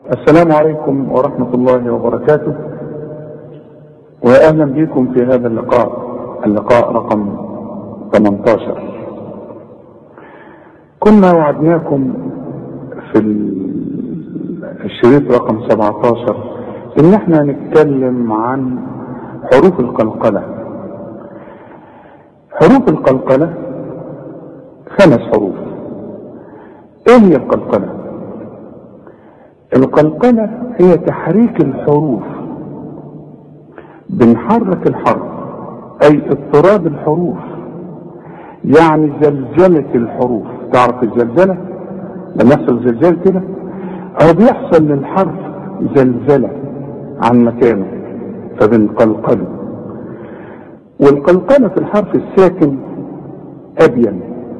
السلام عليكم ورحمة الله وبركاته، وأهلا بكم في هذا اللقاء رقم 18. كنا وعدناكم في الشريط رقم 17 إن احنا نتكلم عن حروف القلقلة. حروف القلقلة 5 حروف. ايه هي القلقلة؟ القلقلة هي تحريك الحروف، بنحرك الحرف اي اضطراب الحروف، يعني زلزلة الحروف. تعرف الزلزلة لما يحصل زلزال كده او بيحصل للحرف زلزلة عن مكانه فبنقلقله. والقلقلة في الحرف الساكن ابين،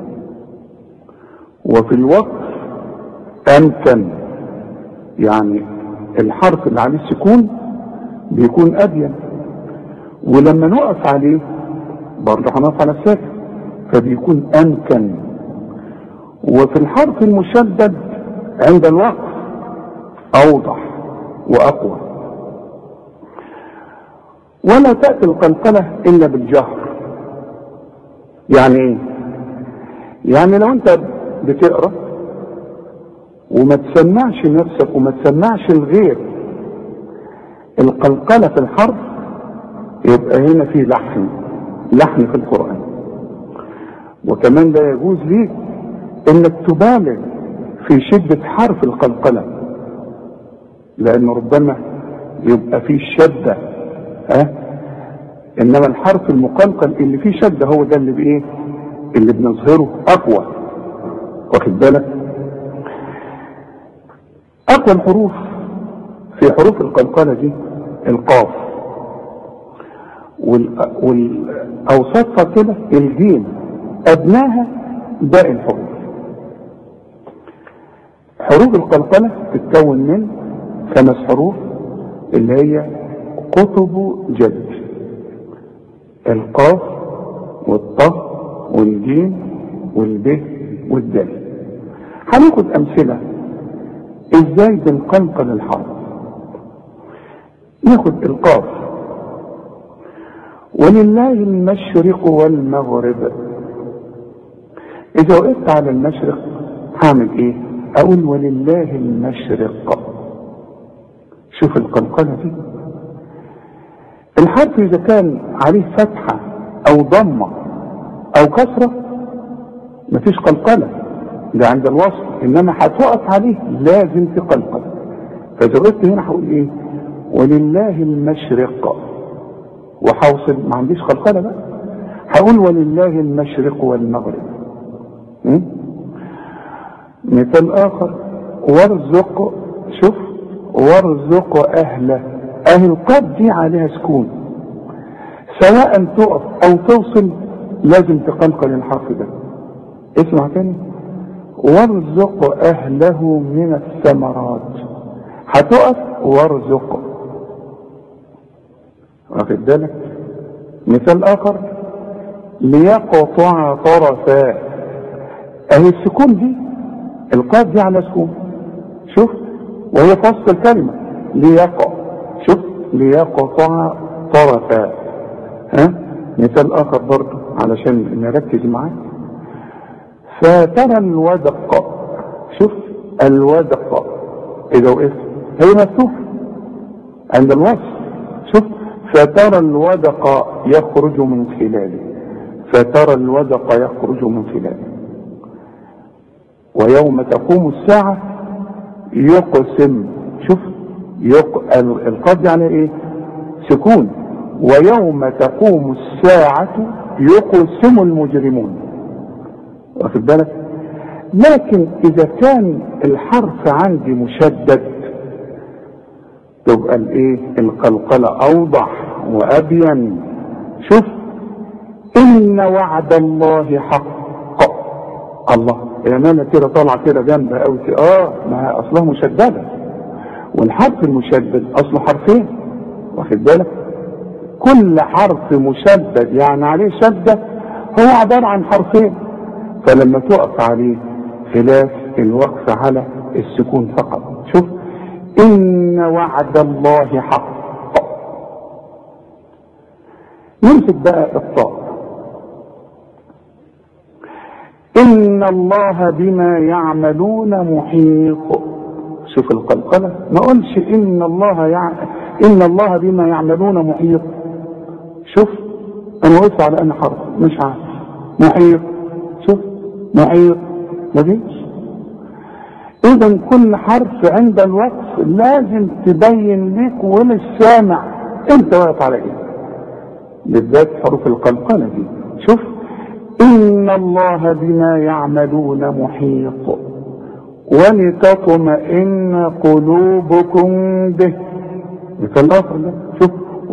وفي الوقف امكن، يعني الحرف اللي عليه السكون بيكون ابين، ولما نقف عليه برضه هنقف على الساكن فبيكون امكن. وفي الحرف المشدد عند الوقف اوضح واقوى. ولا تأتي القلقلة الا بالجهر. يعني ايه؟ يعني لو انت بتقرأ وما تسمعش نفسك وما تسمعش الغير القلقلة في الحرف، يبقى هنا في لحن في القرآن. وكمان لا يجوز ليك انك تبالغ في شدة حرف القلقلة، لان ربما يبقى فيه شدة، انما الحرف المقلقل اللي فيه شدة هو ده اللي بنظهره اقوى. واخد بالك؟ اقوى الحروف في حروف القلقلة دي القاف، والاوسطها كده الجيم، ادناها باقي الحروف. حروف القلقلة تتكون من 5 حروف اللي هي قطب جد: القاف والطاء والجيم والب والدال. هناخد امثله ازاي بنقلقل الحرف. ناخد القاف: ولله المشرق والمغرب. اذا وقفت على المشرق هعمل ايه؟ اقول ولله المشرق. شوف القلقلة دي. الحرف اذا كان عليه فتحة او ضمة او كسرة مفيش قلقلة، ده عند الوصل، انما هتوقف عليه لازم تقلقل. فاذا وقفت هنا هقول ايه؟ ولله المشرق، وحوصل ما عنديش قلقلة بقى، هقول ولله المشرق والمغرب. مثال اخر: وارزق. شوف، وارزق اهله. القاف دي عليها سكون، سواء تقف او توصل لازم تقلقل الحرف ده. اسمع تاني: وارزق اهله من الثمرات. هتقف وارزق. واخد بالك؟ مثال اخر: ليقطع طرفا. السكون دي القاف دي على سكون، شوف، وهي في وسط الكلمه ليقع. شوف، ليقطع طرفا. مثال اخر برضه علشان نركز معاه: فترى الودق. شوف، الودق اذا وقفت هي مفتوح عند الوصف. شوف، فترى الودق يخرج من خلاله. فترى الودق يخرج من خلاله. ويوم تقوم الساعة يقسم. شوف، القاف يعني ايه؟ سكون. ويوم تقوم الساعة يقسم المجرمون. واخد بالك؟ لكن اذا كان الحرف عندي مشدد تبقى القلقلة اوضح وابين. شوف، ان وعد الله حق. الله، الامانة كده طالعة كده جنبها قوي. ما اصلها مشددة، والحرف المشدد اصله حرفين. واخد بالك؟ كل حرف مشدد يعني عليه شدة هو عبارة عن حرفين، فلما تقف عليه خلاف الوقف على السكون فقط. شوف، إن وعد الله حق. نمسك بقى الطاء. إن الله بما يعملون محيط. شوف القلقلة، ما قلش إن الله بما يعملون محيط. شوف أنا وقفت على أن حرف مش عارف محيط. شوف محيط مفيش. إذا كل حرف عند الوقف لازم تبين لك وللسامع أنت واقف على إيه، بالذات حروف القلقلة دي. شوف إن الله بما يعملون محيط ولتطمئن قلوبكم به. مثال آخر ده، شوف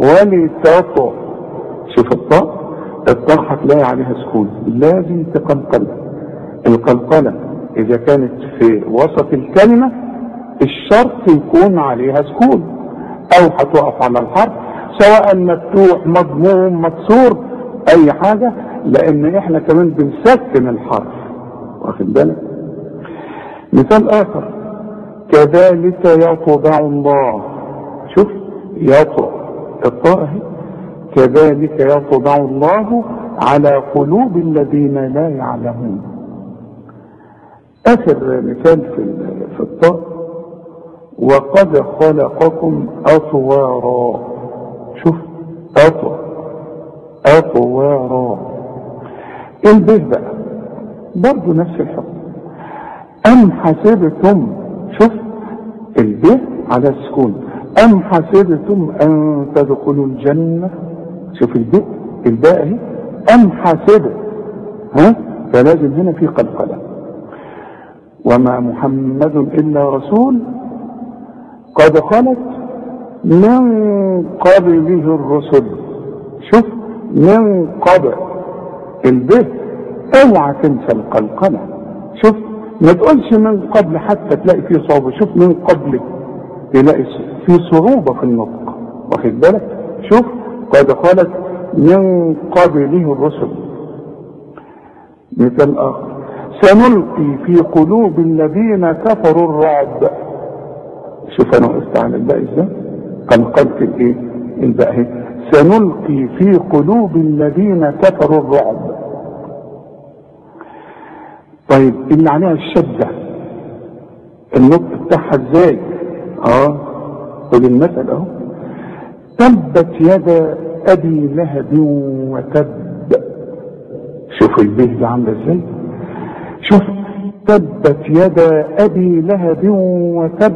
شوف الطاء هتلاقي عليها سكون، لازم تقلقل. القلقلة إذا كانت في وسط الكلمة الشرط يكون عليها سكون، أو هتقف على الحرف سواء مفتوح مضموم مكسور أي حاجة، لأن إحنا كمان بنسكن الحرف، واخد بالك. مثال آخر، كذلك يطبع الله. شوف يطبع الطاء اهي، كذلك يطبع الله على قلوب الذين لا يعلمون. آخر مثال في الطاء، وقد خلقكم أطوارا. شوف أطوارا. البه بقى برضو نفس الحكم. أم حسبتم، شوف البه على السكون، أم حسبتم أن تدخلوا الجنة. شوف الباء اهي، أم حسب، فلازم هنا في قلقلة. وما محمد إلا رسول قد خلت من قبله الرسل. شوف من قبل البه، اوعى تنسى القلقلة. شوف ما تقولش من قبل حتى تلاقي فيه صعوبة. شوف من قبل تلاقي فيه صعوبة في النطق، واخد بالك. شوف قد خلت من قبله الرسل. مثال آخر، سنلقي في قلوب الذين كفروا الرعب. شوف انا وقفت على الباء ازاي، قلقلت الايه الباء اهي، سنلقي في قلوب الذين كفروا الرعب. طيب اللي عليها الشدة النطق بتاعها ازاي؟ قول المثل اهو، تبت يد ابي لهب وتب. شوف البه دي عامله ازاي، شوف تبت يد ابي لهب وتب.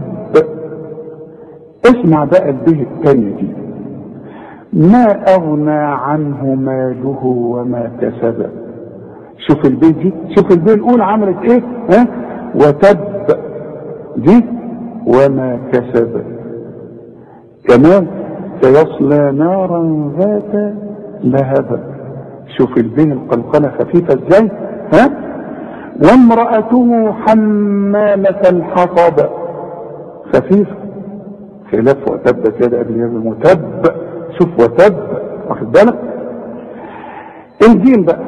اسمع بقى البه الثانيه دي، ما اغنى عنه ماله وما كسب. شوف البه دي، شوف البه الاولى عملت ايه، وتب دي وما كسب. كمان سيصلى نارا ذات لهب. شوف البه القلقلة خفيفة ازاي، وامرأته حمالة الحطب. خفيفة خلاف وتبت يد ابي لهب وتب. شوف وتب، واخد بالك. الجيم بقى،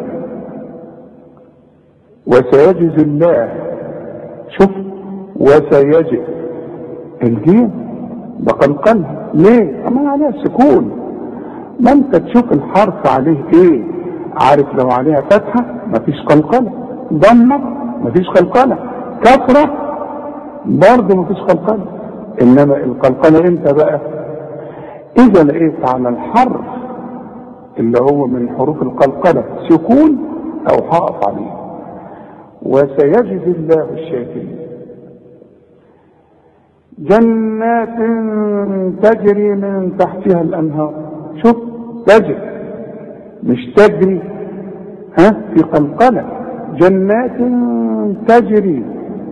وسيجزي الله. شوف وسيجزي الجيم بقلقلها ليه؟ اما عليها السكون. ما انت تشوف الحرف عليه ايه، عارف لو عليها فتحة مفيش قلقلة، ضمة مفيش قلقلة، كسرة برضه مفيش قلقلة. انما القلقلة امتى بقى؟ اذا لقيت على الحرف اللي هو من حروف القلقلة سكون او هقف عليه. وسيجزي الله الشاكرين. جنات تجري من تحتها الانهار. شوف تجري مش تجري، في قلقلة. جنات تجري،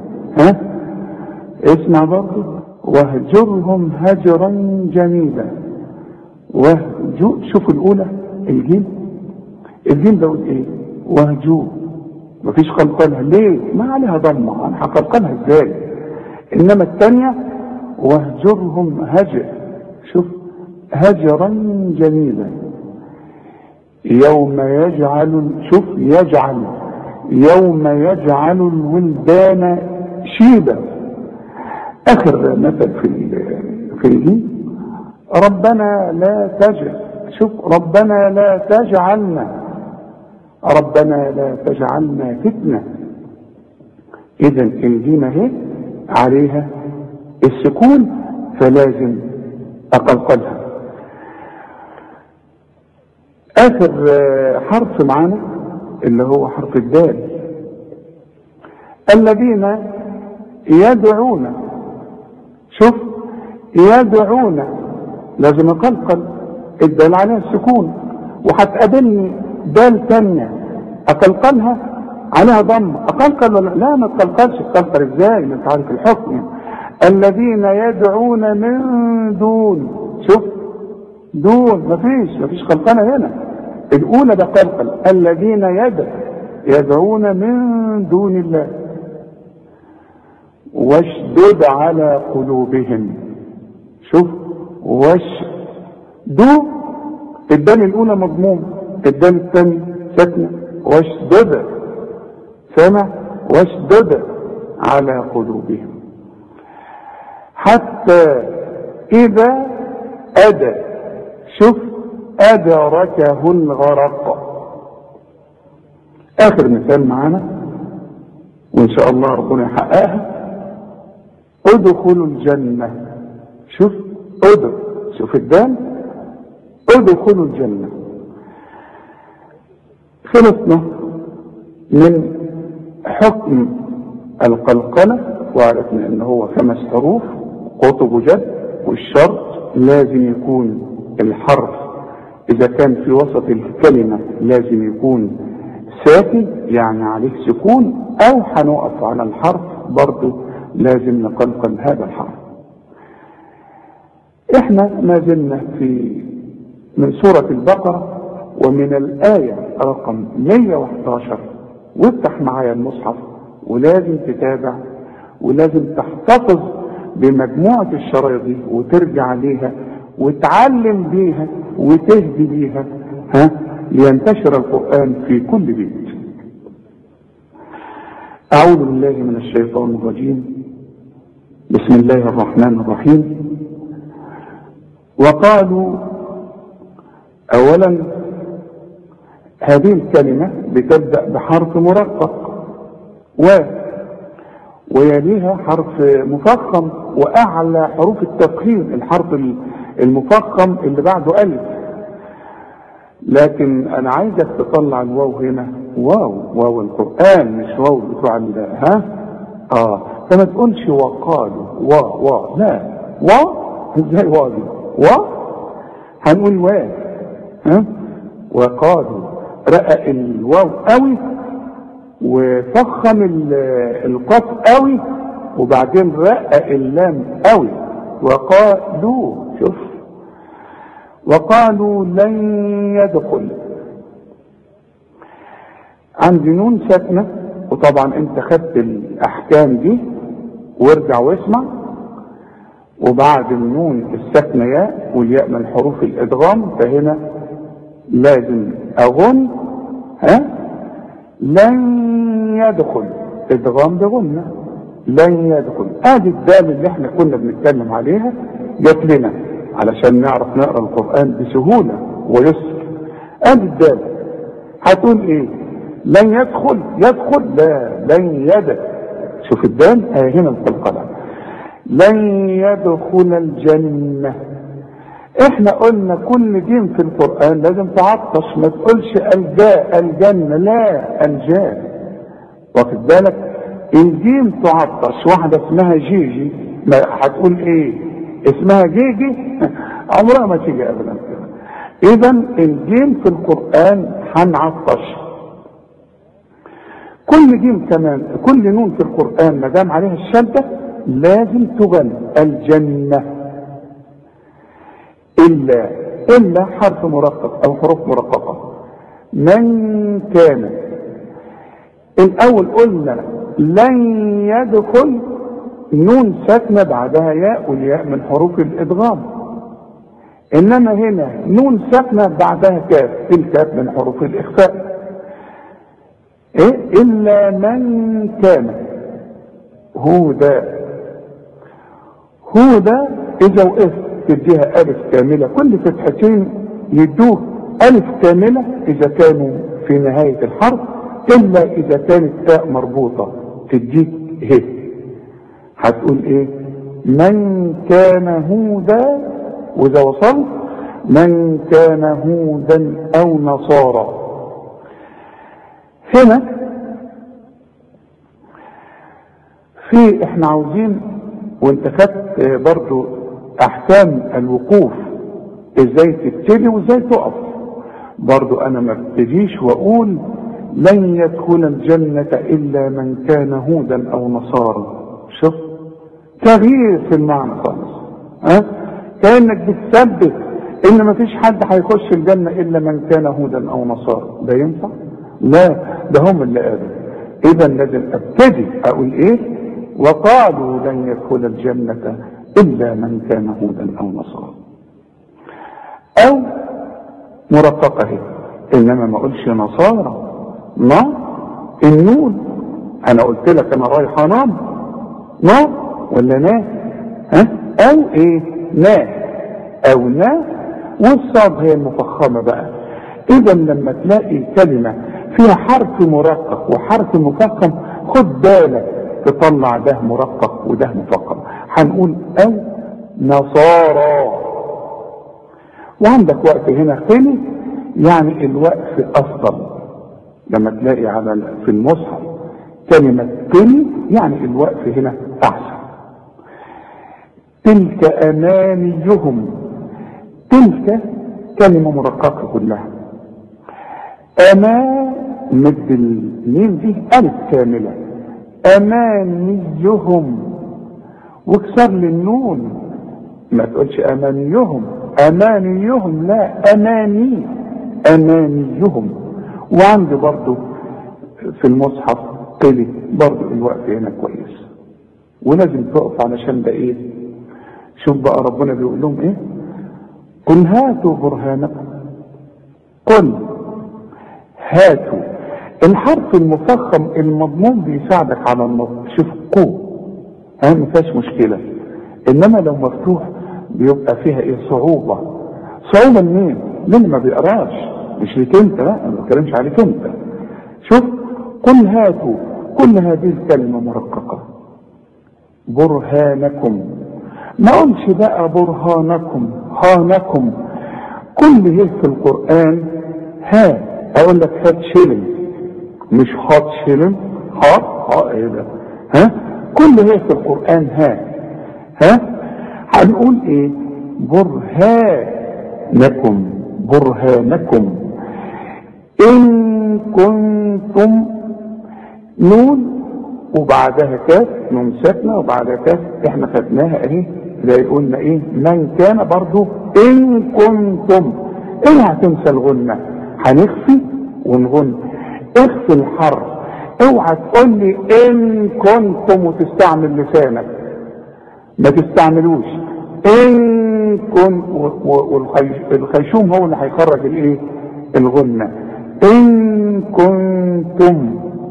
اسمع برضه، واهجرهم هجرا جميلا. شوف الاولى الجيم ده ايه، وهجور مفيش قلقلها ليه؟ ما عليها ضمه، انا هقلقلها ازاي؟ انما الثانيه واهجرهم هجر. شوف هجرا جميلا. يوم يجعل، شوف يجعل، يوم يجعل الولدان شيبا. اخر مثل في ربنا لا تجعل، شوف ربنا لا تجعلنا، ربنا لا تجعلنا فتنة. إذا الجيم اهي عليها السكون فلازم أقلقلها. آخر حرف معانا اللي هو حرف الدال. الذين يدعون، شوف يدعون لازم أقلقل الدال عليها السكون، وهتقابلني دال تانية أقلقلها عليها ضم. أقلقل ولا لا؟ ما تقلقلش. تقلقل ازاي؟ ما انت عارف الحكم. الذين يدعون من دون، شوف دون مفيش قلقلة هنا. الأولى ده قلقل. الذين يدعون من دون الله واشدد على قلوبهم. شوف دو الدال الأولى مضموم، الدال الثانية ساكنة. واشدد، سمع؟ واشدد على قلوبهم حتى إذا شوف أدركه الغرق. آخر مثال معانا وإن شاء الله ربنا يحققها. ادخلوا الجنة، شوف شوف الدال، ادخلوا الجنة. خلصنا من حكم القلقلة وعرفنا ان هو 5 حروف قطب جد، والشرط لازم يكون الحرف اذا كان في وسط الكلمة لازم يكون ساكن يعني عليه سكون، او هنقف على الحرف برضه لازم نقلقل هذا الحرف. احنا ما زلنا من سورة البقرة ومن الآية رقم 111. وافتح معايا المصحف ولازم تتابع ولازم تحتفظ بمجموعة الشرايط دي وترجع ليها وتعلم بيها وتهدي بيها لينتشر القرآن في كل بيت. أعوذ بالله من الشيطان الرجيم. بسم الله الرحمن الرحيم. وقالوا أولا هذه الكلمة بتبدأ بحرف مرقق ويليها حرف مفخم، وأعلى حروف التفخيم الحرف المفخم اللي بعده ألف. لكن أنا عايزك تطلع الواو هنا واو القرآن، مش واو بتوع فما تقولش وقالوا لا ازاي دي هنقول وقالوا. رقق الواو قوي وفخم القاف قوي وبعدين رقق اللام قوي. وقالوا، شوف وقالوا لن يدخل. عندي نون ساكنة، وطبعا انت خدت الاحكام دي وارجع واسمع. وبعد النون الساكنة ياء، والياء من حروف الادغام، فهنا لازم اغن لن يدخل، ادغام بغنة لن يدخل. ادي الدال اللي احنا كنا بنتكلم عليها جات لنا علشان نعرف نقرا القرآن بسهولة ويسر. ادي الدال هتقول ايه؟ لن يدخل لا لن شوف الدال هنا القلقلة. لن يدخل الجنة. احنا قلنا كل جيم في القرآن لازم تعطش، ما تقولش الجنة، لا الجاء. واخد بالك؟ الجيم تعطش. واحدة اسمها جيجي، ما هتقول ايه؟ اسمها جيجي عمرها ما تيجي ابدا كده. اذا الجيم في القرآن هنعطش. كل جيم كمان، كل نون في القرآن ما دام عليها الشدة لازم تغن. الجنة إلا حرف مرقق أو حروف مرققة. من كان الأول قلنا لن يدخل، نون ساكنة بعدها ياء، والياء من حروف الإدغام. إنما هنا نون ساكنة بعدها كاف، الكاف من حروف الإخفاء. إلا من كان هدى اذا وقفت تديها الف كاملة، كل فتحتين يدوه الف كاملة اذا كانوا في نهاية الحرف، الا اذا كانت تاء مربوطة تديك ه. هتقول ايه؟ من كان هودا، واذا وصلت من كان هودا او نصارى. هنا في احنا عاوزين، وانت خدت برضو احكام الوقوف ازاي تبتدي وازاي تقف، برضو انا ما ابتديش واقول لن يدخل الجنة الا من كان هودا او نصارى. شوف تغيير في المعنى خالص، كأنك بتثبت ان ما فيش حد هيخش الجنة الا من كان هودا او نصارى. ده ينفع؟ لا، ده هم اللي قالوا. اذا لازم ابتدي اقول ايه؟ وقالوا لن يدخل الجنة الا من كان هودا او نصارى، او مرققة هي، انما ما اقولش نصارى. ما النون انا قلت لك انا رايح انام، ما ولا نا، او ايه؟ نا او نا، والصاد هي المفخمة بقى. اذا لما تلاقي كلمة فيها حرف مرقق وحرف مفخم، خد بالك تطلع ده مرقق وده مفخم. هنقول او نصارى. وعندك وقت هنا خلي، يعني الوقف افضل. لما تلاقي على في المصحف كلمة قني، يعني الوقف هنا احسن. تلك امانيهم، تلك كلمة مرققة كلها. مد الميم دي الف كاملة، امانيهم، واكسر للنون، ما تقولش امانيهم، امانيهم، لا، اماني، امانيهم. وعندي برضو في المصحف قلي، برضو الوقت هنا كويس، ولازم تقف علشان ده ايه؟ شوف بقى ربنا بيقول لهم ايه؟ قل هاتوا برهانكم، قل هاتوا. الحرف المفخم المضموم بيساعدك على النطق. شوف قو، ما فيهاش مشكلة. انما لو مفتوح بيبقى فيها ايه؟ صعوبة. صعوبة منين؟ للي ما بيقراش، مش ليك انت، لا انا ما بتكلمش عليك انت. شوف قل هاتوا، كل هذه الكلمة مرققة. برهانكم، ما قلش بقى برهانكم، هانكم. كل هي في القرآن ها، اقول لك هات شلم، مش هات شلم، ها ايه ده؟ كل هي في القرآن ها هنقول ايه؟ برهانكم، برهانكم. ان كنتم، نون وبعدها كاف، نون ساكنه وبعدها كاف، احنا خدناها اهي زي قلنا ايه؟ من كان برضو ان كنتم. اوعى تنسى الغنة، هنخفي ونغن. اخفي الحرف، اوعى تقول لي ان كنتم وتستعمل لسانك، ما تستعملوش. ان كنت، والخيشوم هو اللي هيخرج الايه؟ الغنة. ان كنتم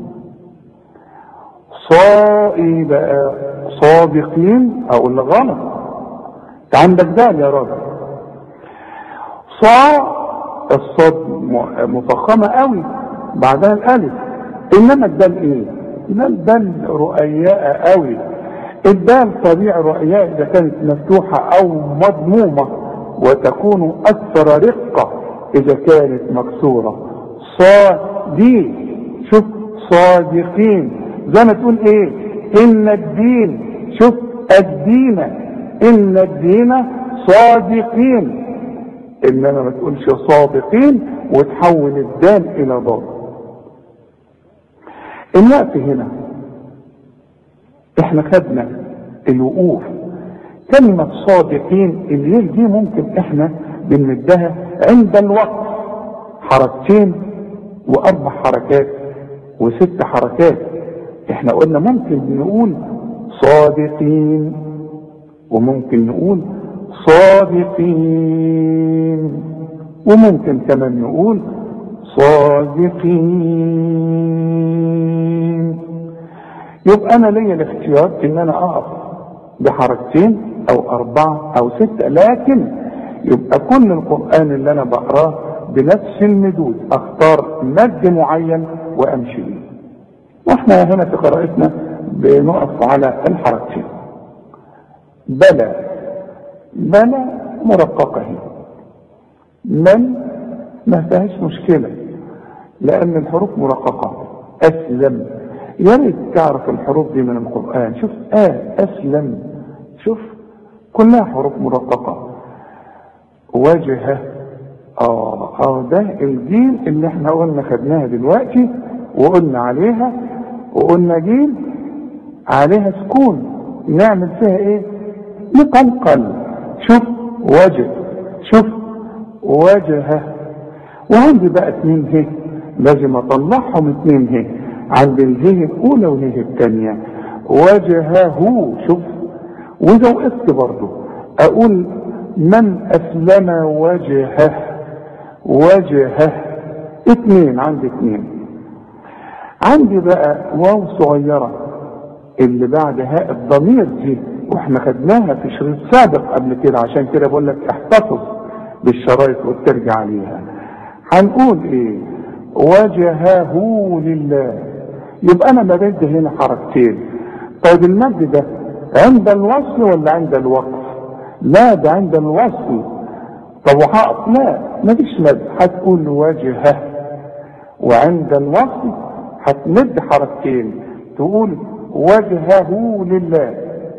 بقى صادقين، اقول غلط. عندك دال يا راجل، الصاد مفخمة قوي بعدها الالف، انما الدال ايه؟ الدال رؤياء قوي. الدال طبيعي رؤياء اذا كانت مفتوحة او مضمومة، وتكون اكثر رقة اذا كانت مكسورة. صادق، شوف صادقين، زي ما تقول ايه؟ ان الدين، شوف الدين، ان الدين صادقين. انما ما تقولش صادقين وتحول الدال الى ضاد. الوقت هنا احنا خدنا الوقوف. كلمة صادقين اليل دي ممكن احنا بنمدها عند الوقف حركتين واربع حركات وست حركات. احنا قلنا ممكن نقول صادقين، وممكن نقول صادقين، وممكن كمان نقول صادقين. يبقى انا ليا الاختيار ان انا اقف بحركتين او 4 او 6، لكن يبقى كل القرآن اللي انا بقراه بنفس المدود، اختار مد معين وامشي بيه. واحنا هنا في قراءتنا بنقف على الحركتين. بلى، بلى مرققة هي. من ما فيهاش مشكلة لأن الحروف مرققة. أسلم، يا ريت تعرف الحروف دي من القرآن. شوف أسلم، شوف كلها حروف مرققة. وجهه، ده الجيم اللي احنا قلنا خدناها دلوقتي وقلنا عليها، وقلنا جيم عليها سكون، نعمل فيها ايه؟ نقلقل. شوف وجه، شوف وجهه. وعندي بقى 2 هي لازم اطلعهم 2 هي، عند الهي الاولى والهي الثانيه. وجهه، شوف. واذا وقفت برضه اقول من اسلم وجهه، وجهه 2، عندي 2. عندي بقى واو صغيرة اللي بعد هاء الضمير دي، واحنا خدناها في شريط سابق قبل كده، عشان كده بقول لك احتفظ بالشرايط وترجع عليها. هنقول ايه؟ وجهه لله. يبقى انا بمد هنا حركتين. طيب المد ده عند الوصل ولا عند الوقف؟ لا، ده عند الوصل. طب وهقف؟ لا، مفيش مد، هتقول وجهه. وعند الوصل هتمد حركتين، تقول وجهه لله.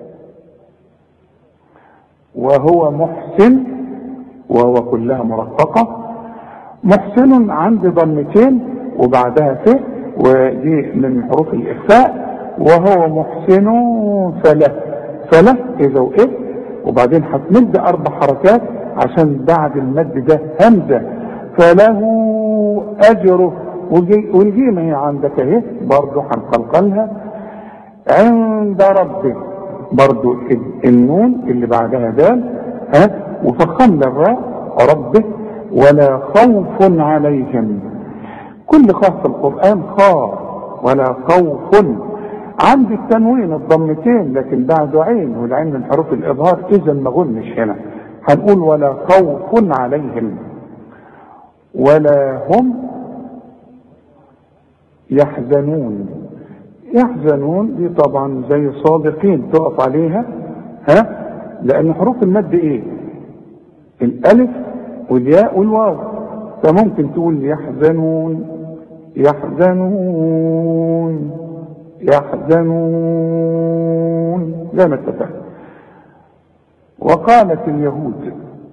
وهو محسن، وهو كلها مرققة. محسن عندي ضمتين وبعدها ف، ودي من حروف الإخفاء. وهو محسن فله إذا وقف، وبعدين هتمد 4 حركات عشان بعد المد ده همزة. فله أجره، والجيم هي عندك اهي برضه هنقلقلها. عند ربك برضه النون اللي بعدها دال، وفخمنا الراء ربك. ولا خوف عليهم، كل خاء في القرآن خاء، ولا خوف. عندي التنوين الضمتين لكن بعده عين، والعين من حروف الإظهار، إذا ما غنش هنا. هنقول ولا خوف عليهم. ولا هم يحزنون. يحزنون دي طبعا زي صادقين تقف عليها، لأن حروف المد ايه؟ الألف والياء والواو، فممكن تقول يحزنون، يحزنون، يحزنون زي ما اتفقنا. وقالت اليهود،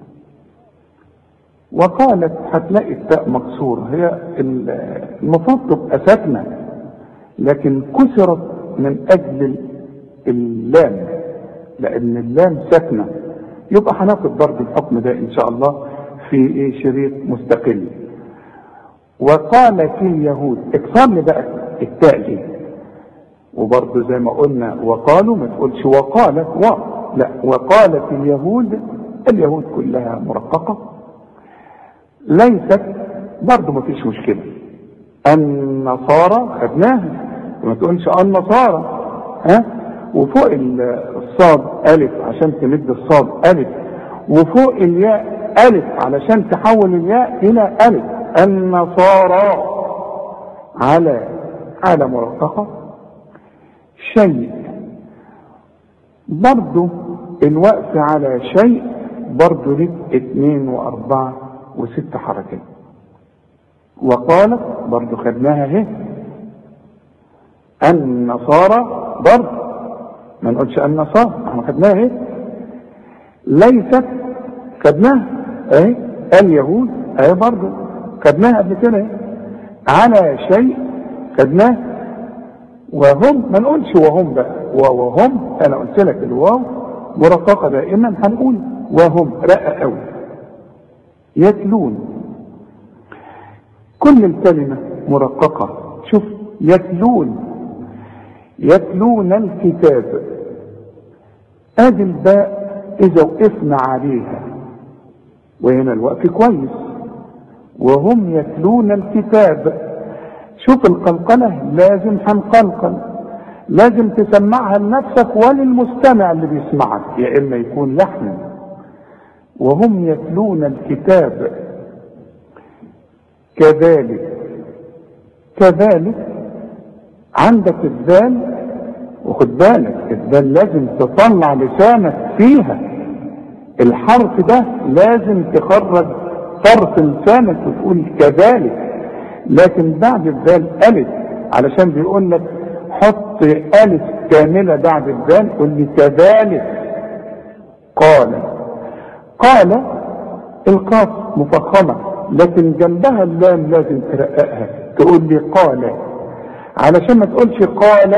وقالت هتلاقي التاء مكسورة، هي المفروض تبقى ساكنة لكن كسرت من أجل اللام، لأن اللام ساكنة. يبقى هناخد برضه الحكم ده إن شاء الله في شريط مستقل. وقالت اليهود، اكسر لي بقى التاء دي. وبرضه زي ما قلنا وقالوا، ما تقولش وقالت لا، وقالت اليهود. اليهود كلها مرققة. ليست برضه ما فيش مشكلة. النصارى خدناها، ما تقولش النصارى، وفوق الصاد ألف عشان تمد الصاد ألف، وفوق الياء ألف علشان تحول الياء إلى ألف. النصارى على مرققة. شيء برضه الوقف على شيء برضه لك 2 و4 و6 حركات. وقالت برضه خدناها اهي. النصارى برضه ما نقولش النصارى، احنا خدناها اهي. ليست خدناها اهي. اليهود اهي برضه خدناها قبل كده اهي. على شيء خدناه. وهم ما نقولش وهم بقى، وهم انا قلت لك الواو مرققه دائما، هنقول وهم رقه قوي. يتلون، كل الكلمه مرققه. شوف يتلون، يتلون الكتاب. ادي الباء اذا وقفنا عليها، وهنا الوقف كويس. وهم يتلون الكتاب. شوف القلقلة لازم هنقلقل، لازم تسمعها لنفسك وللمستمع اللي بيسمعك، يا إما يكون لحن. وهم يتلون الكتاب كذلك عندك الذال، وخد بالك الذال لازم تطلع لسانك فيها، الحرف ده لازم تخرج طرف لسانك وتقول كذلك. لكن بعد الذال ألف، علشان بيقول لك حط ألف كاملة بعد الذال، قل لي كذلك قال القاف مفخمة، لكن جنبها اللام لازم ترققها، تقول لي قال، علشان ما تقولش قال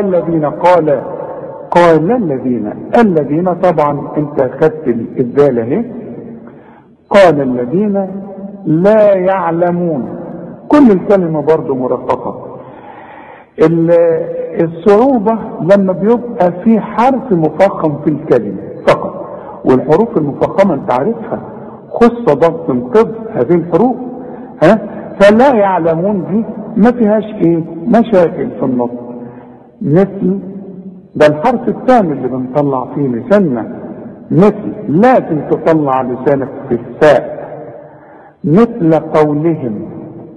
الذين طبعا انت خدت الذال اهي. قال الذين لا يعلمون، كل الكلمة برضو مرققة. الصعوبة لما بيبقى في حرف مفخم في الكلمة فقط، والحروف المفخمة انت عارفها خص ضبط انقض هذه الحروف، فلا يعلمون دي ما فيهاش مشاكل في النطق. مثل ده الحرف الثاني اللي بنطلع فيه لساننا، مثل لازم تطلع لسانك في الفاء. مثل قولهم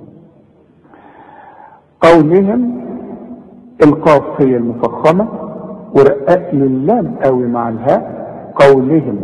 القاف هي المفخمة، ورقق لي اللام قوي مع الهاء. قولهم.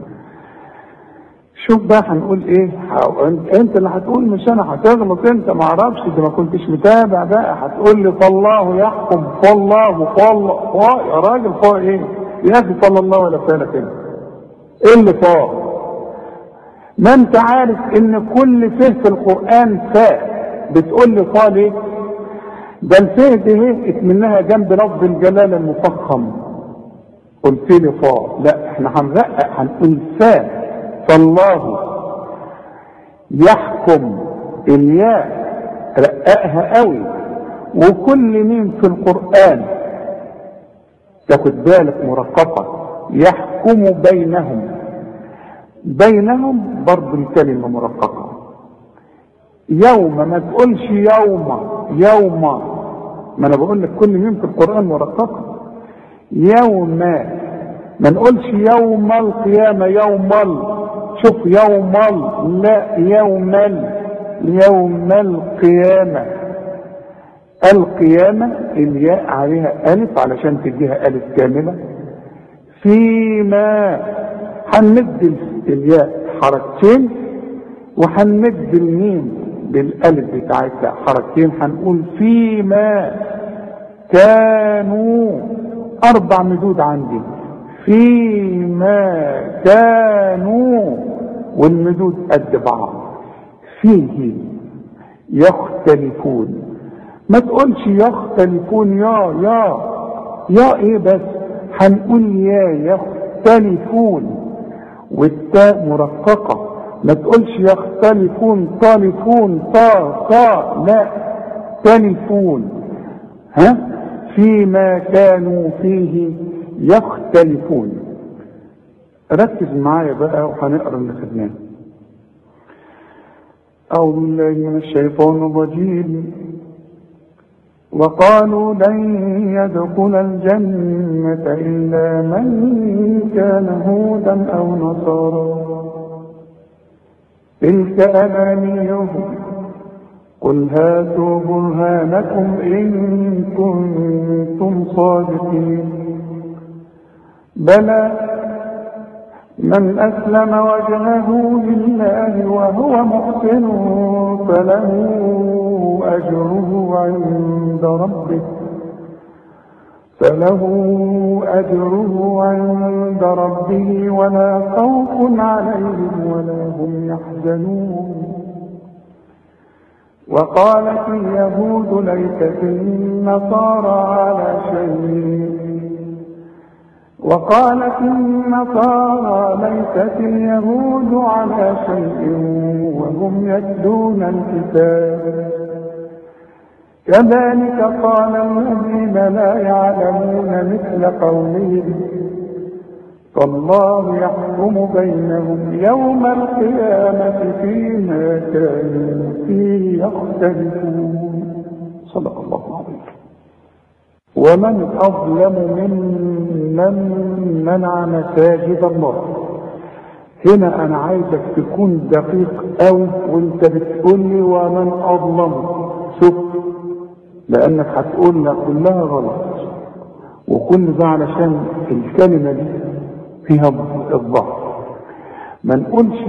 شوف بقى هنقول ايه، انت اللي هتقول مش انا، هتغلط انت، ما اعرفش ده، ما كنتش متابع بقى. هتقول لي فالله يحكم، فالله يا راجل فوق ايه يا اخي، صلى الله ولا فعلا كده، ايه اللي فوق؟ ما انت عارف ان كل فه في القرآن فاء، بتقول لي فاء ليه؟ ده الفه دي هي منها جنب لفظ الجلالة المفخم، قلت لي فاء، لا احنا هنرقق هنقول فاء. فالله يحكم، الياء رققها قوي. وكل ميم في القرآن تاخد بالك مرققة، يحكم بينهم برضو الكلمة مرققة. يوم ما تقولش يوم، ما انا بقول لك كل ميم في القرآن مرققة. يوم ما نقولش يوم القيامة شوف يوم لا يوم القيامة الياء عليها ألف علشان تديها ألف كاملة. فيما هنمد الياء حركتين، وهنمد الميم بالألف بتاعتها حركتين، هنقول فيما كانوا 4 مدود عندي، فيما كانوا، والمدود قد بعض. فيه يختلفون، ما تقولش يختلفون يا ايه بس، هنقول يا يختلفون، والتاء مرققة. ما تقولش يختلفون طالفون طا لا، تلفون. فيما كانوا فيه يختلفون. ركز معايا بقى وهنقرا اللي خدناه. أعوذ بالله من الشيطان الرجيم. وقالوا لن يدخل الجنة إلا من كان هودا أو نصارى تلك أمانيهم قل هاتوا برهانكم إن كنتم صادقين. بلى من أسلم وجهه لله وهو محسن فله أجره عند ربه ولا خوف عليهم ولا هم يحزنون. وقالت اليهود ليست النصارى على شيء وقالت النصارى ليست اليهود على شيء وهم يتلون الكتاب كذلك قال الذين لا يعلمون مثل قولهم فالله يحكم بينهم يوم القيامة فيما كانوا فيه يختلفون. صدق الله العظيم. ومن أظلم ممن منع مساجد الله. هنا أنا عايزك تكون دقيق أوي وانت بتقول لي ومن أظلم. شوف، لأنك هتقول لك كلها غلط، وكل ده علشان الكلمة دي فيها الضعف. ما نقولش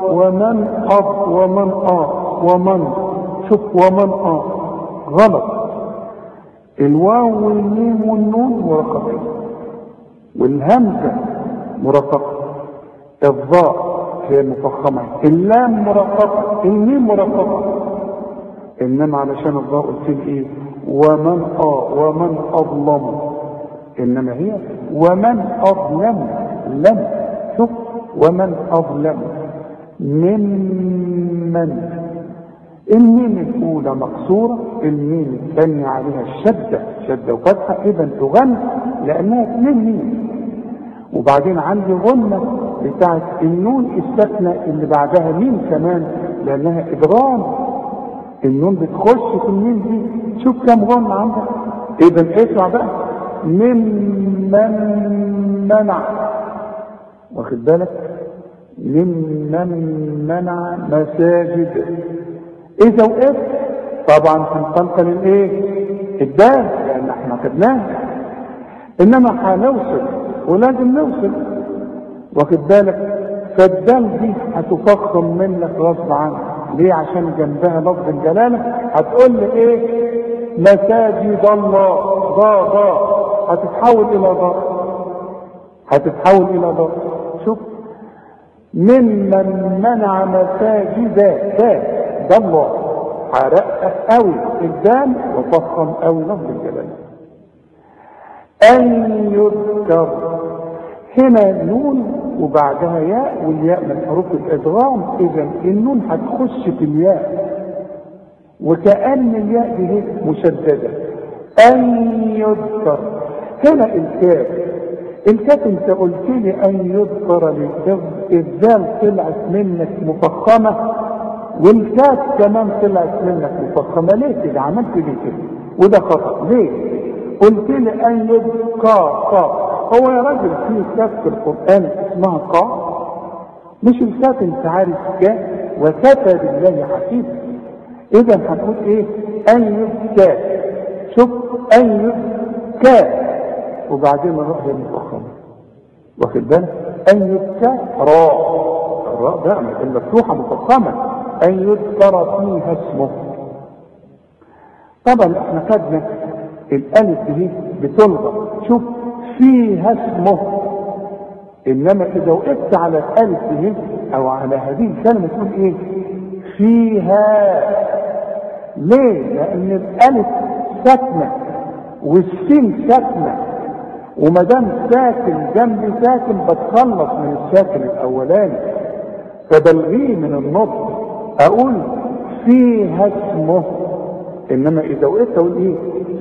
ومن شوف ومن غلط. الواو والميم والنون مرققين، والهمزة مرققة، الضاء هي المفخمة، اللام مرققة، الميم مرققة. إنما علشان الضاء قلت لي إيه؟ ومن أظلم. إنما هي ومن أظلم. لم شوف ومن أظلم ممن. الميم الأولى مكسورة، الميم الثانية عليها شدة وفتحة، إذا تغنى لأنها 2 ميم. وبعدين عندي غنة بتاعت النون الساكنة اللي بعدها ميم كمان لأنها إدغام. النون بتخش في الميم دي. شوف كم غنة عندك. إذا اسمع بقى، ممن منع، واخد بالك؟ ممن منع مساجد. إذا وقفت طبعا هنتنقل الايه؟ الدال، لأن احنا خدناها. إنما هنوصل ولازم نوصل، واخد بالك؟ فالدال دي هتفخم منك غصب عنك. ليه؟ عشان جنبها لفظ الجلالة. هتقول لي ايه؟ مساجد الله. ضاء هتتحول إلى ضاء. شوف، ممن منع مساجد ده الله. هرقق قوي الدال وفخم قوي لفظ الجلالة. أن يذكر، هنا نون وبعدها ياء، والياء من حروف الإدغام. إذا النون هتخش في الياء، وكأن الياء دي مشددة. أن يذكر. هنا الكاف انت قلت لي أن يذكر لي، الذال طلعت منك مفخمة، والكاف كمان طلعت منك مفخمة. ليه كده؟ عملت ليه كده؟ وده خطأ. ليه؟ قلت لي أن يذكر هو يا راجل في كاف في القرآن اسمها قاف؟ مش الكاف انت عارف كاف؟ وكفى بالله حسيبا. إذا هتقول إيه؟ أن يذكر. شوف، أن يذكر وبعدين الراء هي المفخمة، واخد بالك؟ أن يذكر الراء ده المفتوحة مفخمة. أن يذكر فيها اسمه. طبعا احنا خدنا الألف دي بتلغى. شوف، فيها اسمه. إنما إذا وقفت على الألف دي أو على هذه الكلمة تقول إيه؟ فيها. ليه؟ لأن الألف ساكنة والسين ساكنة، وما دام ساكن جنب ساكن بتخلص من الساكن الأولاني، فبلغيه من النطق. أقول فيها اسمه. إنما إذا وقفت أقول إيه؟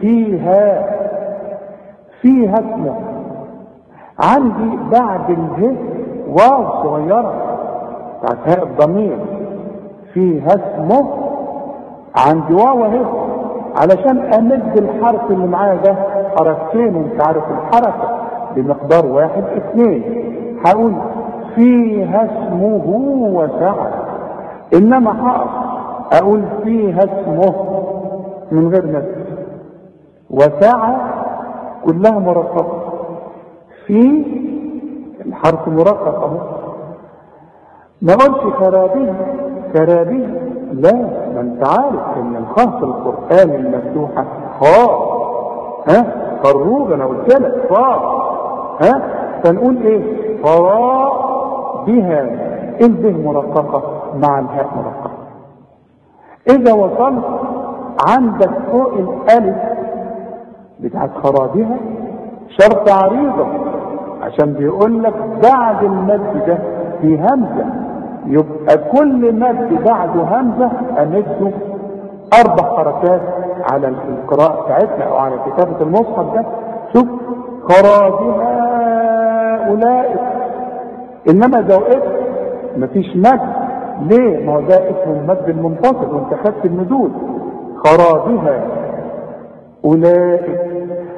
فيها اسمه. عندي بعد اله واو صغيرة بتاعت هاء الضمير، فيها اسمه. عندي واو اهي علشان امد الحرف اللي معايا ده حركتين، وانت عارف الحركة بمقدار 1 2. هقول فيها اسمه وسعة. انما هقف اقول فيها اسمه من غير مد. وسعة كلها مرققة. في الحرف مرقق اهو. ما قلتش كرابيه لا، ما انت عارف ان الخاء في القرآن المفتوحة خاء. فروج انا قلت لك خاء. فنقول ايه؟ فراء بها. البه مرققة مع الهاء مرققة. اذا وصلت عندك فوق الالف بتاعت خرابها شرط عريضة، عشان بيقول لك بعد المد ده في همزة، يبقى كل مد بعده همزة امده 4 حركات على القراءة بتاعتنا او على كتابة المصحف ده. شوف، خرابها اولئك. انما اذا وقفت مفيش مد. ليه؟ ما هو ده اسمه المد المنفصل وانت خدت المدود. خرابها اولئك.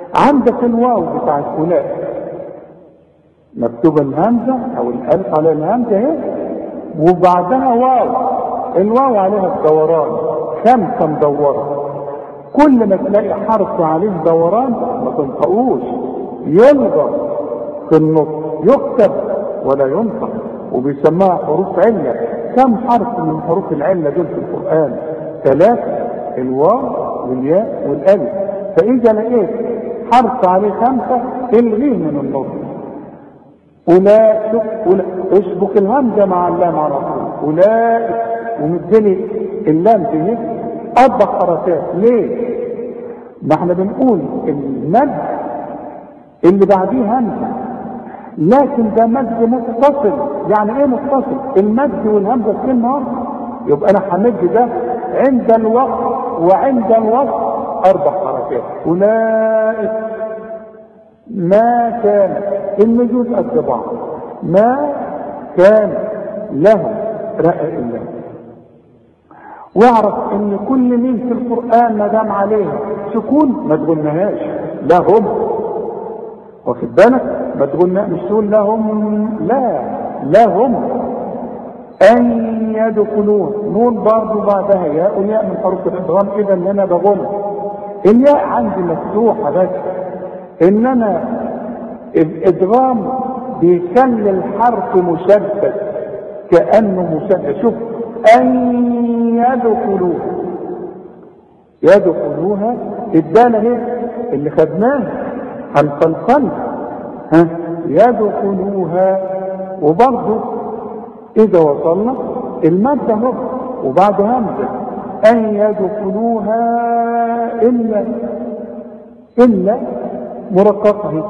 عندك الواو بتاعت أولئك مكتوبة الهمزة أو الألف على الهمزة اهي، وبعدها واو، الواو عليها الدوران 5 مدورة. كل ما تلاقي حرف عليه دوران ما تنطقوش، يلغى في النطق، يكتب ولا ينطق، وبيسموها حروف علة. كم حرف من حروف العلة دول في القرآن؟ 3، الواو والياء والألف. فإذا لقيت حرف عليه 5 الغيه من النطق. أولئك، اشبك الهمزة مع اللام على طول، أولئك، ومدلي اللام دي 4 حركات. ليه؟ ما احنا بنقول المد اللي بعديه همزة، لكن ده مد متصل. يعني ايه متصل؟ المد والهمزة في كلمة واحدة، يبقى انا همد ده عند الوقت وعند الوصف 4 حركات. أولئك ما كان، النجوز قد بعض، ما كان لهم رقق الله. واعرف ان كل مين في القرآن ما دام عليها سكون ما تقولناهاش لهم، واخد بالك؟ ما تقولنا مش تقول لهم، لا، لهم ان يدخلون. نون برضه بعدها ياء، والياء من حروف الادغام. اذا هنا بقول الياء عندي مفتوحه بس، انما الادغام بيخلي الحرف مشدد كانه مشدد. شوف ان يدخلوها الدالة اهي اللي خدناها هنقلقلها، يدخلوها. وبرضه اذا وصلنا المادة اهو وبعد همزة، ان يدخلوها الا مرققه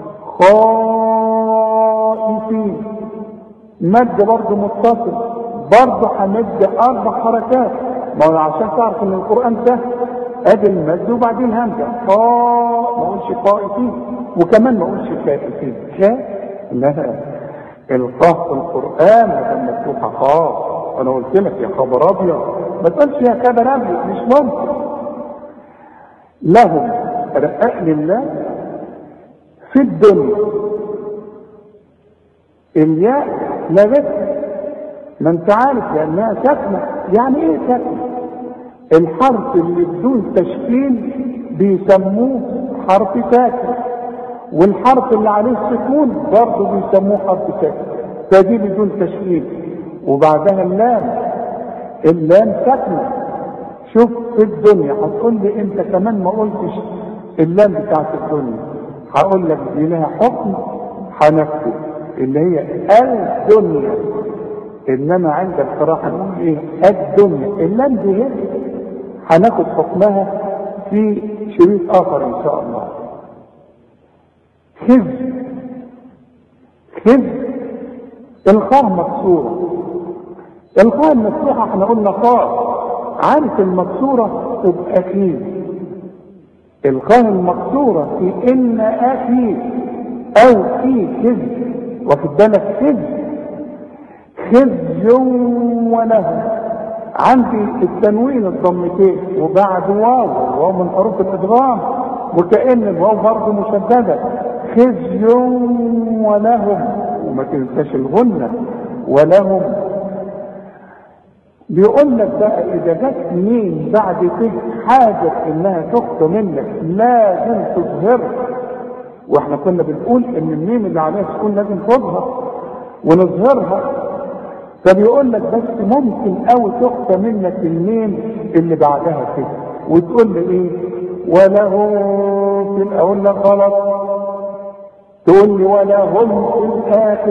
خائفين. مد برضه متصل، برضه هنبدا 4 حركات. ما هو عشان تعرف ان القران سهل، ادي المد وبعدين همزه، ما اقولش خائفين، وكمان ما اقولش خائفين. لا، القاف في القران كان مفتوحه خاء. انا قلت لك يا خبر ابيض، ما تقولش يا خبر ابيض، مش ممكن. لهم رقق لله في الدنيا. الياء لغتها، ما انت عارف لانها ساكنه. يعني ايه ساكنه؟ الحرف اللي بدون تشكيل بيسموه حرف ساكن، والحرف اللي عليه السكون برضه بيسموه حرف ساكن. فدي بدون تشكيل، وبعدها اللام ساكنه. شوف في الدنيا، هتقول لي انت كمان ما قلتش اللام بتاعت الدنيا. هقول لك دي لها حكم هنفذ، اللي هي الدنيا. انما عند القراءة نقول ايه؟ الدنيا. اللام دي هناخد حكمها في شريط اخر ان شاء الله. خذ الخاء مكسورة. الخاء المفتوحة احنا قلنا خاء، عارف المكسورة تبقى خيز. الخاء المكسورة في ان اخي او في خذ، واخد بالك؟ خذ ولهم. عندي التنوين الضمتين وبعد واو من حروف الادغام، وكأن الواو برضه مشددة. خذ ولهم، وما تنساش الغنة ولهم. بيقول لك بقى اذا جت مين بعد كده حاجة انها تخطى منك لازم تظهر. واحنا كنا بنقول ان الميم اللي عليها سكون لازم تظهر ونظهرها. فبيقول لك بس ممكن قوي تخطى منك الميم اللي بعدها كده وتقول لي ايه؟ ولهم في، اقول لك غلط، تقول لي ولهم في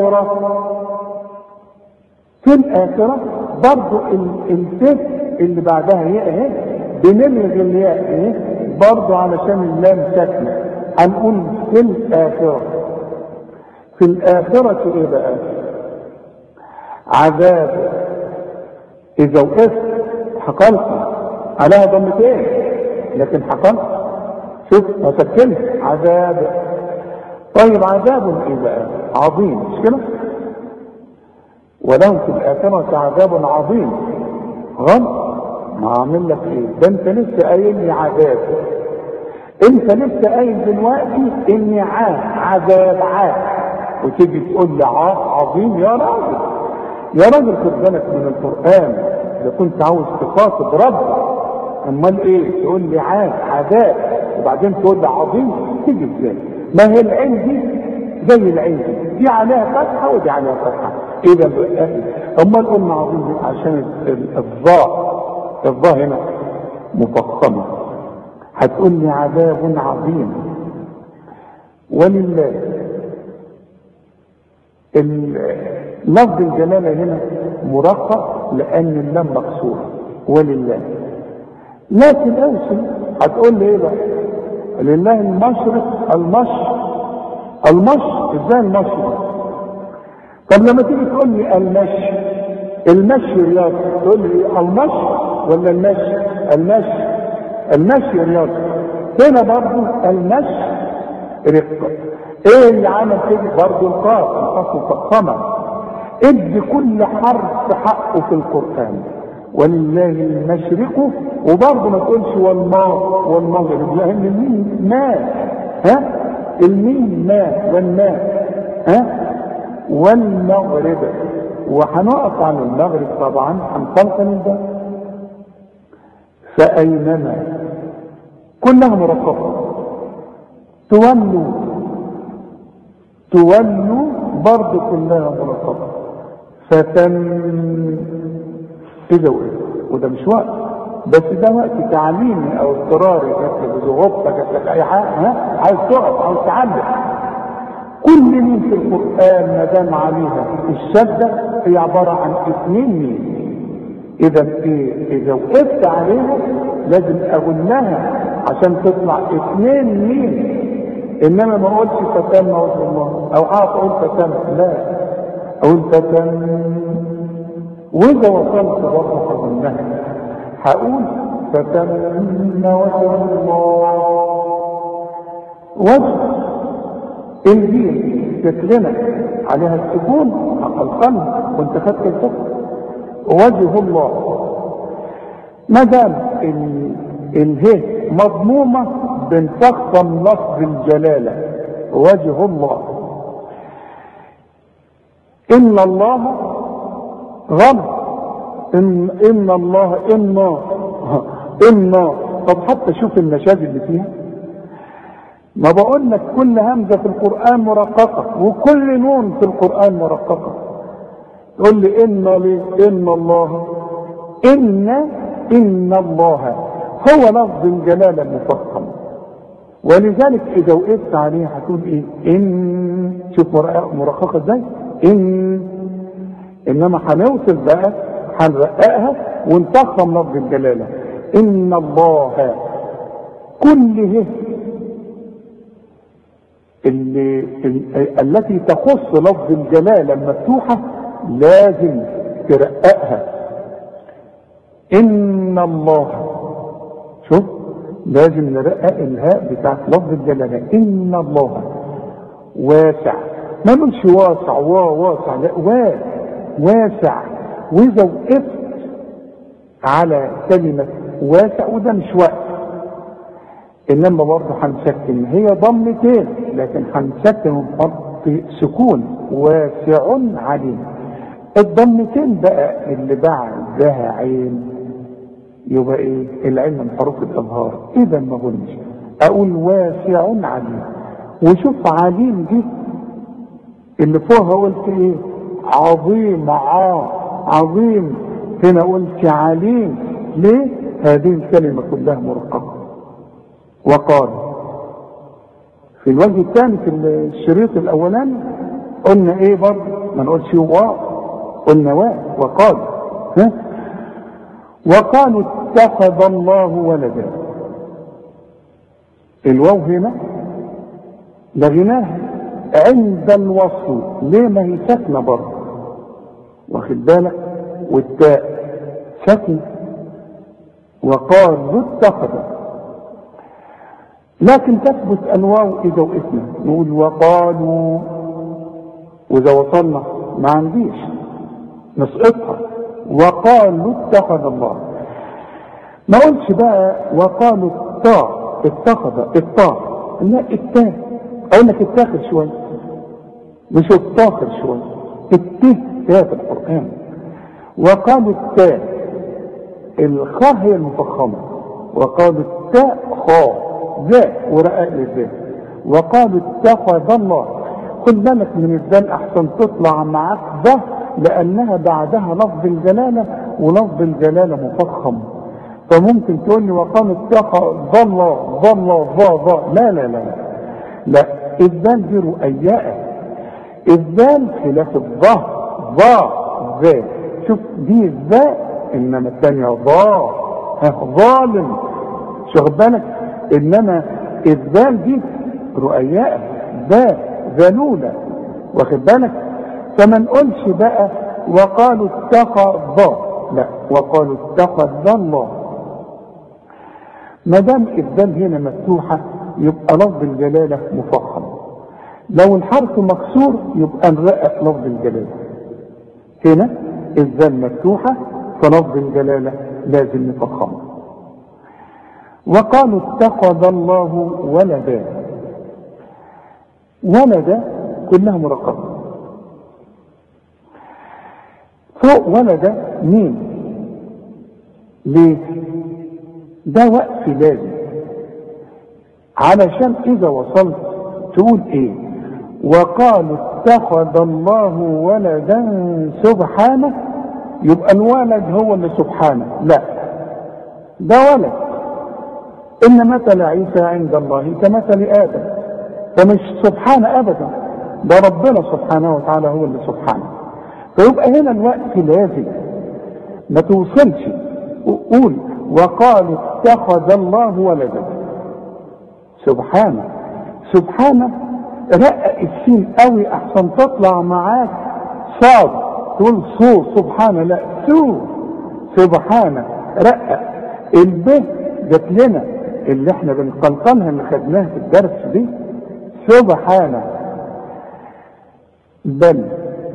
الآخرة. برضو الف اللي بعدها ياء اهي بنلغي الياء اهي برضو علشان اللام ساكنه. هنقول في الآخرة. في الآخرة ايه بقى؟ عذاب. اذا وقفت حقلت عليها ضمتين، لكن حقلت، شوف ما سكنت عذاب. طيب عذاب ايه بقى؟ عظيم، مش كده؟ ولهم في الآخرة عذاب عظيم. غلط، ما عامل لك ايه؟ ده انت لسه قايل لي عذاب. انت لسه قايل دلوقتي اني عذاب وتيجي تقول لي عظيم. يا راجل يا راجل، خد بالك من القرآن اذا كنت عاوز تخاطب ربك. امال ايه تقول لي عذاب وبعدين تقول لي عظيم؟ تيجي ازاي؟ ما هي العين دي زي العين دي عليها فتحه ودي عليها فتحه. اذا امال قلنا عظيم دي عشان الظاء هنا مفخمه. هتقول لي عذاب عظيم، ولله لفظ الجلاله هنا مرقق لان اللام مكسوره ولله. لكن اوصل هتقول لي ايه بقى؟ لله المشرق المشي ازاي المشي؟ طب لما تيجي تقول لي المشي رياضه، تقول لي المشي ولا المشي رياضه. هنا برضو المشي رقه. ايه اللي عمل كده؟ برضو القاف مفخمه. ادي كل حرف حقه في القران. ولله المشرق، وبرضه ما تقولش والمغرب، لان الميم ما الميم ما والماء والمغرب. وهنقف عن المغرب طبعا، هنطلقن الباب. فأينما كلها مرققة. تولوا برضه كلها مرققة. كده وده مش وقت، بس ده وقت تعليمي او اضطراري، جاتلك بغبطه، جاتلك اي حاجه، عايز تقف، عايز تعلم. كل مين في القران ما دام عليها الشده هي عباره عن 2 مين. اذا اذا وقفت عليها لازم اقولها عشان تطلع 2 مين. انما ما اقولش فتم وجه الله او اقول فتم، لا اقول فتم. واذا وصلت برضه فهمناها هقول فتم وجه الله. وجه الجيم تتلنا عليها السكون حق القلب وانت خدت الفكر. وجه الله ما دام الهي مضمومه بنفخم لفظ الجلاله وجه الله. ان الله غلط. ان الله إنا. طب حتى شوف النشاز اللي فيها. ما بقول لك كل همزه في القران مرققه وكل نون في القران مرققه. تقول لي ان ليه؟ ان الله ان الله هو لفظ الجلاله المفخم، ولذلك اذا وقفت عليه هتقول ايه؟ ان. شوف مرققه ازاي؟ انما هنوصل بقى هنرققها ونفخم لفظ الجلاله. ان الله كله التي تخص لفظ الجلاله المفتوحه لازم ترققها. ان الله، شوف لازم نرقق الهاء بتاعت لفظ الجلاله. ان الله واسع. ما نقولش واسع واسع، لا واسع. واذا وقفت على كلمه واسع وده مش وقت، انما برضه هنسكن. هي ضمتين لكن هنسكن ونحط سكون. واسع عليم. الضمتين بقى اللي بعدها عين يبقى ايه؟ العين من حروف الاظهار. اذا ما قلناش اقول واسع عليم. وشوف عليم دي اللي فوقها قلت ايه؟ عظيم. عظيم. هنا قلت عليم. ليه؟ هذه الكلمه كلها مرققه. وقال في الوجه الثاني في الشريط الاولاني قلنا ايه برضه؟ ما نقولش قلنا وقال. وقالوا اتخذ الله ولدا. الواو هنا لغيناها عند الوصل. ليه؟ ما هي ساكنه برضه، واخد بالك؟ والتاء ساكنه. وقالوا اتخذ، لكن تثبت الواو اذا وقفنا نقول وقالوا. واذا وصلنا ما عنديش نسقطها. وقالوا اتخذ الله. ما قلتش بقى وقالوا اتخذ الطاء، لا التاء، اقول لك اتاخر شويه مش الطاخر شويه، التاء في القران. وقالوا التاء، الخاء هي المفخمه، وقالوا التاء خاء ذاء ورقاق للذات. وقالوا اتخذ الله، خد بالك من الذال احسن تطلع معاك ده، لانها بعدها لفظ الجلاله، ولفظ الجلاله مفخم، فممكن تقول لي وقالوا اتخذ الله ظا. لا لا لا لا، الذال دي رؤياء، الذال خلاف الظا ذا. شوف دي الذا، انما الثانيه ظا ظالم، شوف بالك، انما الذال دي رؤياء ذلوله، واخد بالك. فما نقولش بقى وقالوا اتخذ، لا، وقالوا اتخذ الله. ما دام الذال هنا مفتوحه يبقى لفظ الجلاله مفخم، لو الحرف مكسور يبقى نرقق لفظ الجلاله. هنا الذال مفتوحه فلفظ الجلاله لازم نفخمه. وقالوا اتخذ الله ولدا، ولدا كلها مرقبه، فوق ولدا مين؟ ليه؟ ده وقف لازم، علشان اذا وصلت تقول ايه؟ وقالوا اتخذ الله ولدا سبحانه، يبقى الولد هو اللي سبحانه، لا، ده ولد. ان مثل عيسى عند الله كمثل ادم، فمش سبحانه ابدا، ده ربنا سبحانه وتعالى هو اللي سبحانه. فيبقى هنا الوقت لازم، ما توصلش قول وقالوا اتخذ الله ولدا سبحانه رقق السين قوي احسن تطلع معاك صاد، تقول صو سبحانه، لا سو سبحانه، رقق الب جت لنا اللي احنا بنقلقلها اللي خدناها في الدرس دي، سبحانه. بل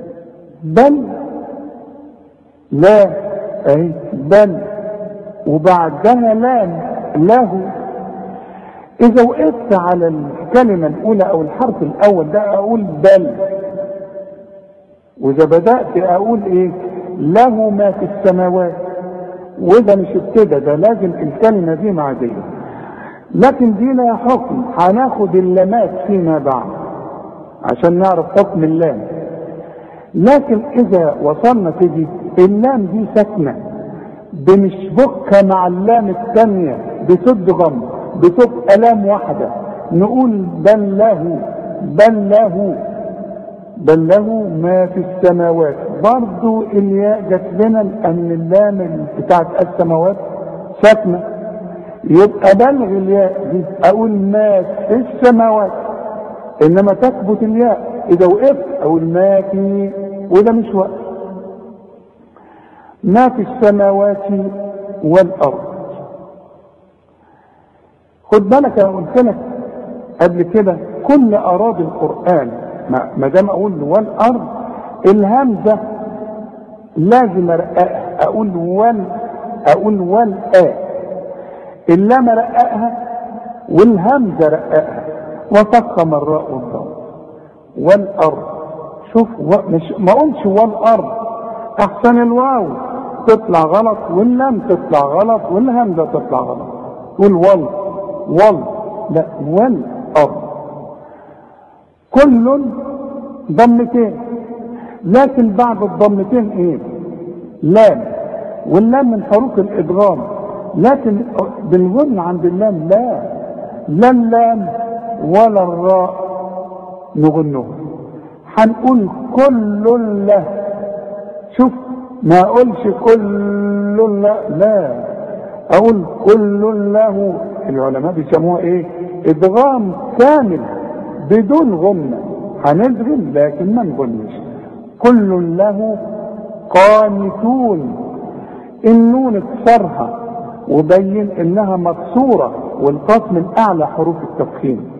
لا اهي بل وبعدها لام له. اذا وقفت على الكلمة الاولى او الحرف الاول ده اقول بل، واذا بدأت اقول ايه؟ له ما في السماوات، واذا مش ابتدى ده لازم الكلمة دي معدية، لكن دي لها حكم، هناخد اللامات فيما بعد عشان نعرف حكم اللام. لكن اذا وصلنا تجي اللام دي ساكنه بنشبكها مع اللام الثانيه بسد غم، بتبقى لام واحده، نقول بل له ما في السماوات. برضو الياء جت لنا لان اللام بتاعت السماوات ساكنه، يبقى بلغ الياء دي اقول ما في السماوات، انما تثبت الياء اذا وقفت اقول ما في، وده مش وقف. ما في السماوات والارض. خد بالك انا قلت لك قبل كده كل اراضي القران ما دام اقول والارض الهمزه لازم ارققها، اقول والآ، اللام رققها والهمزه رققها، وفخم الراء والضاد. والارض، شوف ما قلتش والارض، احسن الواو تطلع غلط واللام تطلع غلط والهمزه تطلع غلط، قول وال لا، والارض. كل ضمتين، لكن بعد الضمتين ايه؟ لام، واللام من حروف الادغام، لكن بنقول عند اللام لا اللام ولا الراء نغنه، هنقول كل له. شوف ما اقولش كل لا، اقول كل له. العلماء بيسموها ايه؟ ادغام كامل بدون غنة، هندغم لكن ما نغنش. كل له قانتون، النون اكسرها وبين انها مكسورة، والقاف من اعلى حروف التفخيم.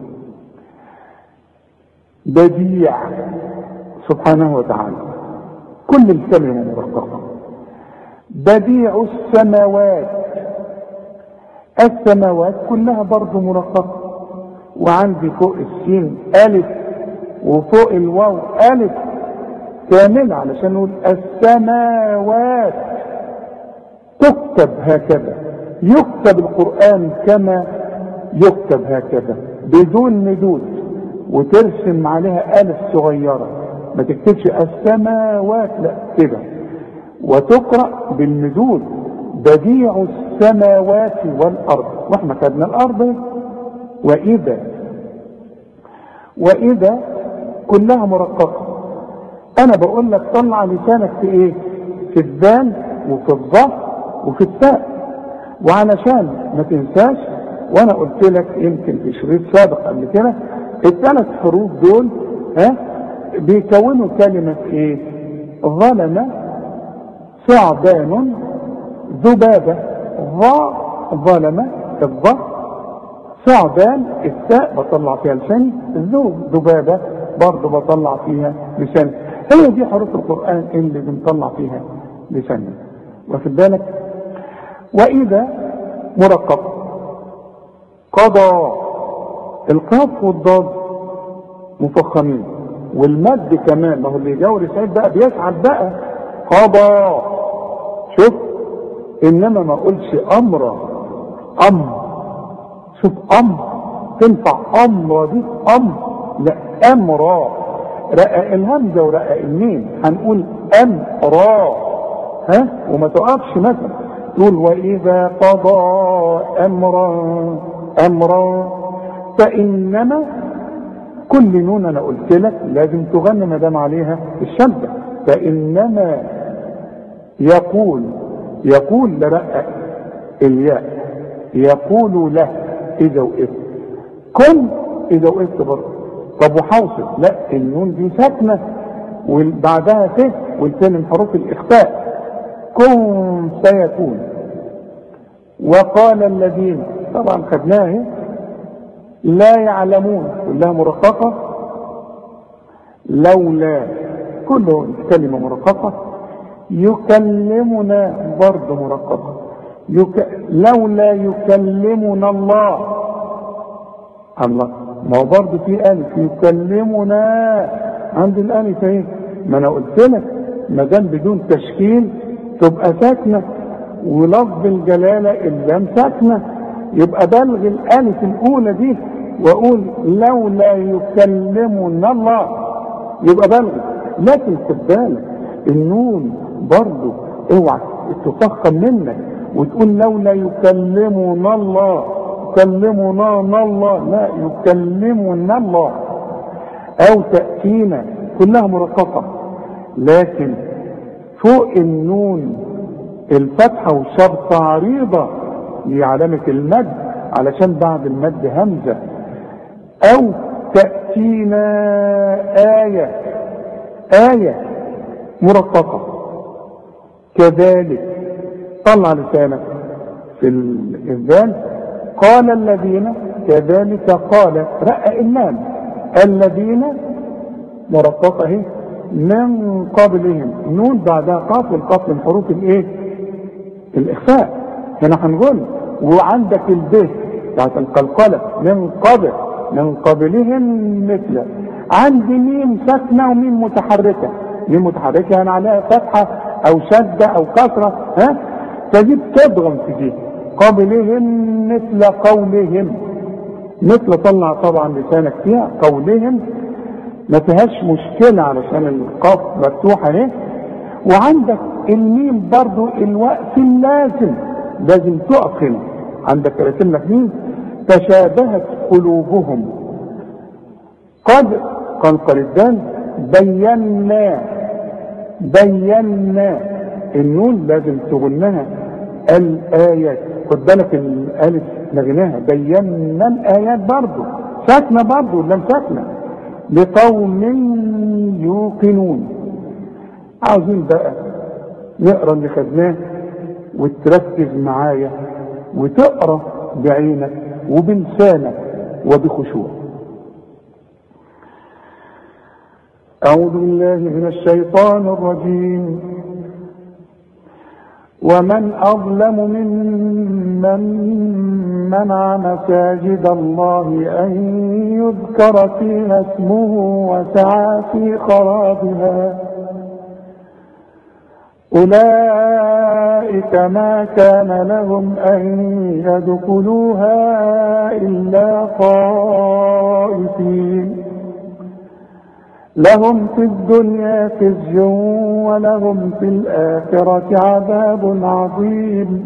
بديع سبحانه وتعالى، كل الكلمة مرققة. بديع السماوات، السماوات كلها برضو مرققة، وعندي فوق السين ألف وفوق الواو ألف كاملة علشان نقول السماوات. تكتب هكذا، يكتب القرآن كما يكتب هكذا بدون مدود، وترسم عليها ألف صغيرة، ما تكتبش السماوات، لا كده. وتقرأ بالمدود بديع السماوات والأرض، واحنا خدنا الأرض. وإذا كلها مرققة. أنا بقول لك طلع لسانك في إيه؟ في الذال وفي الظهر وفي التاء. وعلشان ما تنساش، وأنا قلت لك يمكن في شريط سابق قبل كده، الثلاث حروف دول بيكونوا كلمة إيه؟ ظلم، ثعبان، ذبابة. ظلم الظهر، ثعبان التاء بطلع فيها لساني، ذبابة برضه بطلع فيها لساني. هي دي حروف القرآن اللي بنطلع فيها لساني. واخد بالك؟ وإذا مرقق. قضى، القاف والضاد مفخمين، والمد كمان. ما هو اللي يجاور سعيد بقى بيسعد بقى. قضى، شوف، انما ما اقولش امر. شوف تنفع امر دي لا امرا. رقق الهمزه ورقق الميم، هنقول امرا. وما تقفش مثلا تقول واذا قضى امرا. فانما كل نون انا قلت لك لازم تغني ما دام عليها الشده. فانما يقول لرقق الياء، يقول له اذا وقفت. كن اذا وقفت برضه. طب وحوصل، لا النون دي ساكنه وبعدها ت، والثاني من حروف الاخفاء. كن سيكون. وقال الذين، طبعا خدناها، لا يعلمون كلها مرققه. لولا كله كلمه مرققه. يكلمنا برضه مرققه. لولا يكلمنا الله. ما هو برضه في ألف. يكلمنا عند الألف اهي. ما أنا قلت لك ما دام بدون تشكيل تبقى ساكنة، ولفظ الجلالة اللام ساكنة، يبقى بلغ الألف الأولى دي وأقول لولا يكلمنا الله، يبقى بلغ. لكن خد بالك النون برضه اوعى تفخم منك وتقول لولا يكلمنا الله، يكلمنا الله، لا يكلمنا الله. او تأتينا كلها مرققة، لكن فوق النون الفتحة والشرطة عريضة لعلامة المد، علشان بعد المد همزة. او تأتينا آية مرققة. كذلك طلع لسانك في الذال. قال الذين، كذلك قال، رقق اللام. الذين مرققة اهي. من قبلهم، نون بعدها قاف، والقاف من حروف الايه؟ الاخفاء. هنا هنقول وعندك الب بتاعت القلقلة. من قبلهم مثل. عندي ميم ساكنة وميم متحركة. ميم متحركة يعني عليها فتحة او شدة او كسرة، تجيب تضغم في دي. قبلهم مثل قولهم. مثل طلع طبعا لسانك فيها. قولهم ما فيهاش مشكلة علشان القاف مفتوحة اهي. وعندك الميم برضو الوقت لازم تقف هنا. عندك رسم لك ميم. تشابهت قلوبهم. قد قنقل الدال. بينا النون لازم تغنها. الآيات، خد بالك الألف لغناها. بينا الآيات برضو ساكنة، برضو لم ساكنة. لقوم يوقنون. عاوزين بقى نقرأ اللي خدناه وتركز معايا وتقرأ بعينك وبلسانك وبخشوع. أعوذ بالله من الشيطان الرجيم. ومن أظلم ممن منع مساجد الله أن يذكر فيها اسمه وسعى في خرابها أولئك ما كان لهم أن يدخلوها إلا خائفين لهم في الدنيا خزي ولهم في الآخرة عذاب عظيم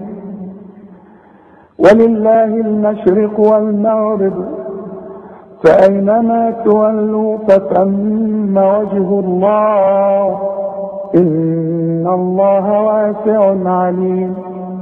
ولله المشرق والمغرب فأينما تولوا فثم وجه الله إن الله واسع عليم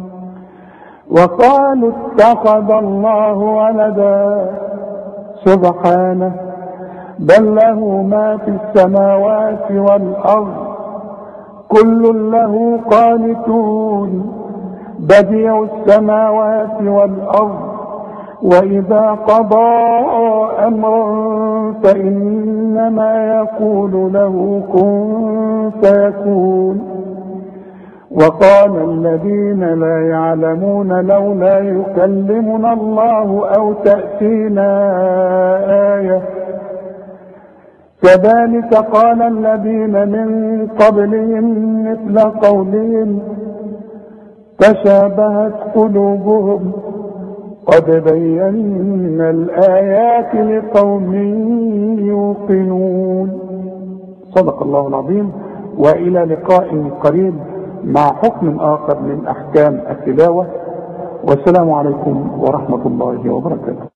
وقالوا اتخذ الله ولدا سبحانه بل له ما في السماوات والأرض كل له قانتون بديع السماوات والأرض وإذا قضى أمرا فإنما يقول له كن فيكون وقال الذين لا يعلمون لولا يكلمنا الله أو تأتينا آية كذلك قال الذين من قبلهم مثل قولهم تشابهت قلوبهم قد بينا الآيات لقوم يوقنون. صدق الله العظيم. وإلى لقاء قريب مع حكم آخر من أحكام التلاوة، والسلام عليكم ورحمة الله وبركاته.